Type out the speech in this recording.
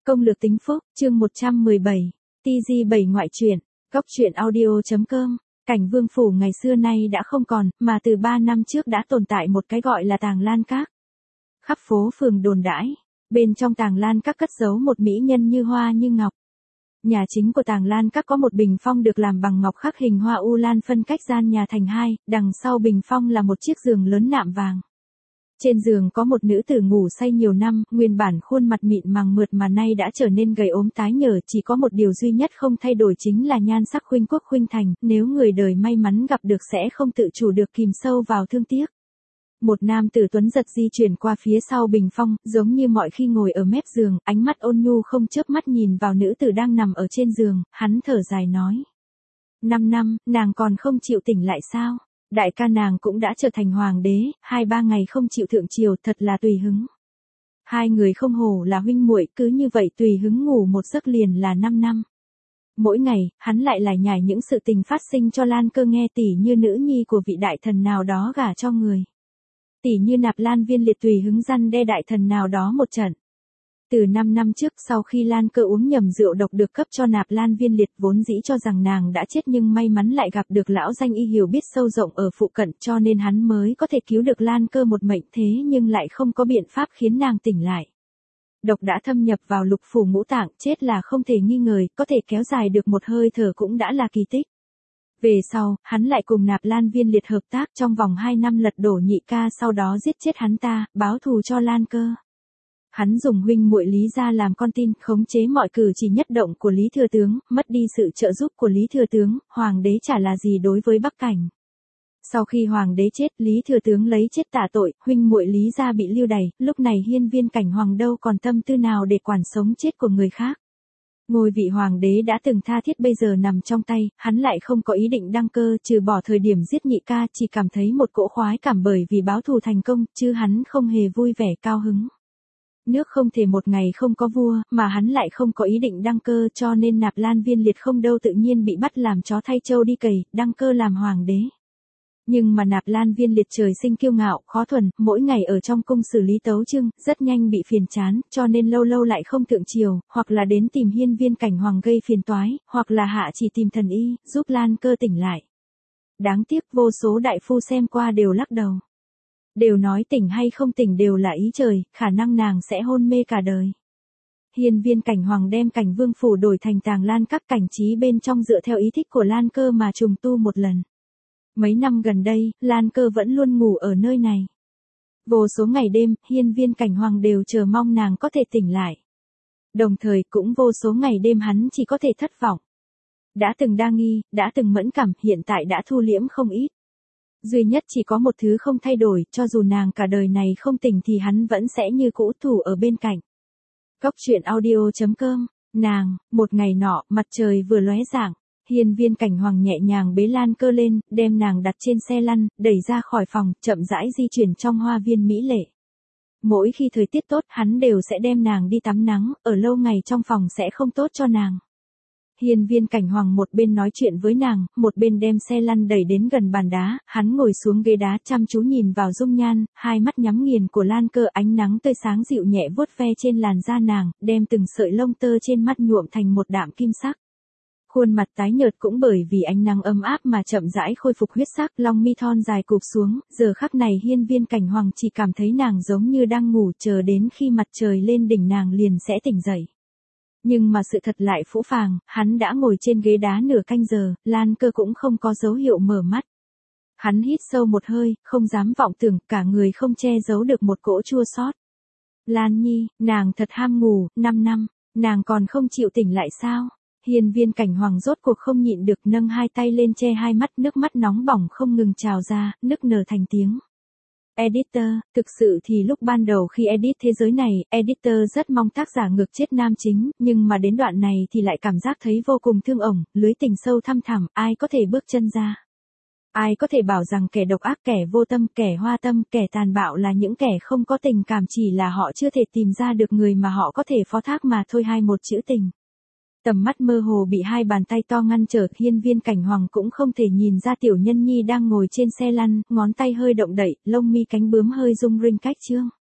Công lược tính phúc, chương 117, TG7 ngoại truyện, góc truyện audio.com. Cảnh Vương Phủ ngày xưa nay đã không còn, mà từ 3 năm trước đã tồn tại một cái gọi là Tàng Lan Các. Khắp phố phường đồn đãi, bên trong Tàng Lan Các cất giấu một mỹ nhân như hoa như ngọc. Nhà chính của Tàng Lan Các có một bình phong được làm bằng ngọc khắc hình hoa u lan phân cách gian nhà thành hai, đằng sau bình phong là một chiếc giường lớn nạm vàng. Trên giường có một nữ tử ngủ say nhiều năm, nguyên bản khuôn mặt mịn màng mượt mà nay đã trở nên gầy ốm tái nhợt, chỉ có một điều duy nhất không thay đổi chính là nhan sắc khuynh quốc khuynh thành, nếu người đời may mắn gặp được sẽ không tự chủ được kìm sâu vào thương tiếc. Một nam tử tuấn giật di chuyển qua phía sau bình phong, giống như mọi khi ngồi ở mép giường, ánh mắt ôn nhu không chớp mắt nhìn vào nữ tử đang nằm ở trên giường, hắn thở dài nói. 5 năm, nàng còn không chịu tỉnh lại sao? Đại ca nàng cũng đã trở thành hoàng đế, 2-3 ngày không chịu thượng triều thật là tùy hứng. Hai người không hổ là huynh muội, cứ như vậy tùy hứng ngủ một giấc liền là 5 năm. Mỗi ngày, hắn lại lải nhải những sự tình phát sinh cho Lan Cơ nghe, tỉ như nữ nhi của vị đại thần nào đó gả cho người. Tỉ như Nạp Lan Viên Liệt tùy hứng răn đe đại thần nào đó một trận. Từ 5 năm trước, sau khi Lan Cơ uống nhầm rượu độc được cấp cho Nạp Lan Viên Liệt, vốn dĩ cho rằng nàng đã chết nhưng may mắn lại gặp được lão danh y hiểu biết sâu rộng ở phụ cận, cho nên hắn mới có thể cứu được Lan Cơ một mệnh, thế nhưng lại không có biện pháp khiến nàng tỉnh lại. Độc đã thâm nhập vào lục phủ ngũ tạng, chết là không thể nghi ngờ, có thể kéo dài được một hơi thở cũng đã là kỳ tích. Về sau, hắn lại cùng Nạp Lan Viên Liệt hợp tác trong vòng 2 năm lật đổ nhị ca, sau đó giết chết hắn ta, báo thù cho Lan Cơ. Hắn dùng huynh muội Lý gia làm con tin, khống chế mọi cử chỉ nhất động của Lý Thừa Tướng, mất đi sự trợ giúp của Lý Thừa Tướng, hoàng đế chả là gì đối với Bắc Cảnh. Sau khi hoàng đế chết, Lý Thừa Tướng lấy chết tạ tội, huynh muội Lý gia bị lưu đày, lúc này Hiên Viên Cảnh Hoàng đâu còn tâm tư nào để quản sống chết của người khác. Ngôi vị hoàng đế đã từng tha thiết bây giờ nằm trong tay, hắn lại không có ý định đăng cơ, trừ bỏ thời điểm giết nhị ca, chỉ cảm thấy một cỗ khoái cảm bởi vì báo thù thành công, chứ hắn không hề vui vẻ cao hứng. Nước không thể một ngày không có vua, mà hắn lại không có ý định đăng cơ, cho nên Nạp Lan Viên Liệt không đâu tự nhiên bị bắt làm chó thay trâu đi cày, đăng cơ làm hoàng đế. Nhưng mà Nạp Lan Viên Liệt trời sinh kiêu ngạo, khó thuần, mỗi ngày ở trong cung xử lý tấu chương, rất nhanh bị phiền chán, cho nên lâu lâu lại không thượng triều, hoặc là đến tìm Hiên Viên Cảnh Hoàng gây phiền toái, hoặc là hạ chỉ tìm thần y, giúp Lan Cơ tỉnh lại. Đáng tiếc vô số đại phu xem qua đều lắc đầu. Đều nói tỉnh hay không tỉnh đều là ý trời, khả năng nàng sẽ hôn mê cả đời. Hiên Viên Cảnh Hoàng đem Cảnh Vương Phủ đổi thành Tàng Lan Các, cảnh trí bên trong dựa theo ý thích của Lan Cơ mà trùng tu một lần. Mấy năm gần đây, Lan Cơ vẫn luôn ngủ ở nơi này. Vô số ngày đêm, Hiên Viên Cảnh Hoàng đều chờ mong nàng có thể tỉnh lại. Đồng thời cũng vô số ngày đêm hắn chỉ có thể thất vọng. Đã từng đa nghi, đã từng mẫn cảm, hiện tại đã thu liễm không ít. Duy nhất chỉ có một thứ không thay đổi, cho dù nàng cả đời này không tỉnh thì hắn vẫn sẽ như cũ thủ ở bên cạnh. Góc truyện audio.com. Nàng, một ngày nọ, mặt trời vừa lóe rạng, Hiên Viên Cảnh Hoàng nhẹ nhàng bế Lan Cơ lên, đem nàng đặt trên xe lăn, đẩy ra khỏi phòng, chậm rãi di chuyển trong hoa viên mỹ lệ. Mỗi khi thời tiết tốt, hắn đều sẽ đem nàng đi tắm nắng, ở lâu ngày trong phòng sẽ không tốt cho nàng. Hiên Viên Cảnh Hoàng một bên nói chuyện với nàng, một bên đem xe lăn đẩy đến gần bàn đá, hắn ngồi xuống ghế đá chăm chú nhìn vào dung nhan, hai mắt nhắm nghiền của Lan Cơ, ánh nắng tươi sáng dịu nhẹ vuốt ve trên làn da nàng, đem từng sợi lông tơ trên mắt nhuộm thành một đạm kim sắc. Khuôn mặt tái nhợt cũng bởi vì ánh nắng ấm áp mà chậm rãi khôi phục huyết sắc, lông mi thon dài cụp xuống, giờ khắc này Hiên Viên Cảnh Hoàng chỉ cảm thấy nàng giống như đang ngủ, chờ đến khi mặt trời lên đỉnh nàng liền sẽ tỉnh dậy. Nhưng mà sự thật lại phũ phàng, hắn đã ngồi trên ghế đá nửa canh giờ, Lan Cơ cũng không có dấu hiệu mở mắt. Hắn hít sâu một hơi, không dám vọng tưởng, cả người không che giấu được một cỗ chua xót. Lan Nhi, nàng thật ham ngủ, 5 năm, nàng còn không chịu tỉnh lại sao? Hiên Viên Cảnh Hoàng rốt cuộc không nhịn được, nâng hai tay lên che hai mắt, nước mắt nóng bỏng không ngừng trào ra, nức nở thành tiếng. Editor, thực sự thì lúc ban đầu khi edit thế giới này, editor rất mong tác giả ngược chết nam chính, nhưng mà đến đoạn này thì lại cảm giác thấy vô cùng thương ổng, lưới tình sâu thăm thẳm, ai có thể bước chân ra. Ai có thể bảo rằng kẻ độc ác, kẻ vô tâm, kẻ hoa tâm, kẻ tàn bạo là những kẻ không có tình cảm, chỉ là họ chưa thể tìm ra được người mà họ có thể phó thác mà thôi, hay một chữ tình. Tầm mắt mơ hồ bị hai bàn tay to ngăn trở, Hiên Viên Cảnh Hoàng cũng không thể nhìn ra tiểu nhân nhi đang ngồi trên xe lăn, ngón tay hơi động đậy, lông mi cánh bướm hơi rung rinh cách chương.